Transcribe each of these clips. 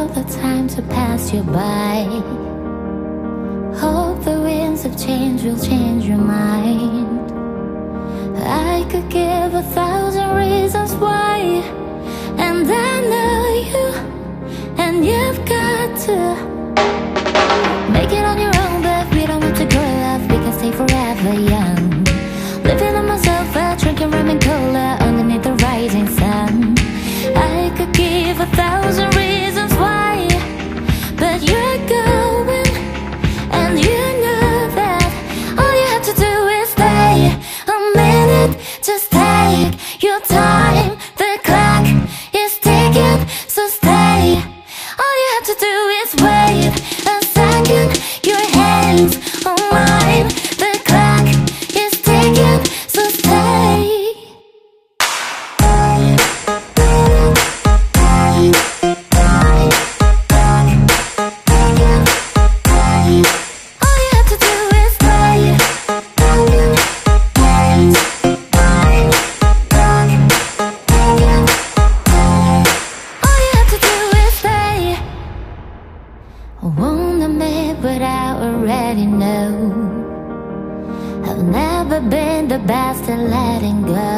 all the time to pass you by. Hope the winds of change will change your mind. I could give 1,000 reasons why, and I know you, and you've got to make it on your own, but we don't have to grow up, we can stay forever young. Living on my sofa, drinking rum and cola underneath the rising sun. I could give 1,000 reasons why, but you're going, and you know that all you have to do is stay a minute. Just take your time, the clock is ticking, so stay. All you have to do is wait a second, your hands on mine. The clock is ticking, so stay. I won't admit, but I already know I've never been the best at letting go.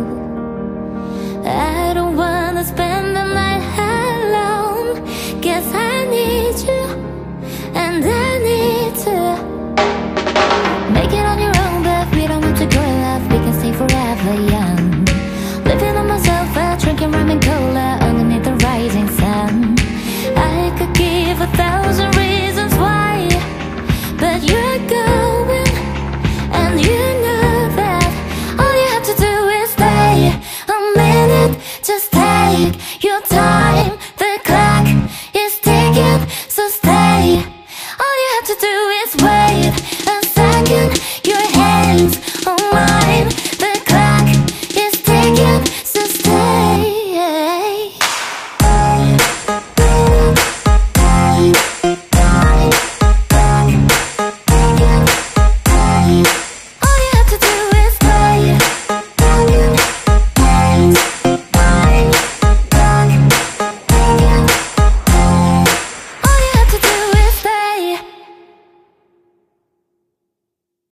I don't wanna spend the night alone. Guess I need you, and I need to make it on your own, but we don't have to grow up, we can stay forever young. Living on my sofa, drinking rum and cola underneath the rising sun. I could give 1,000 reasons why, but you're good.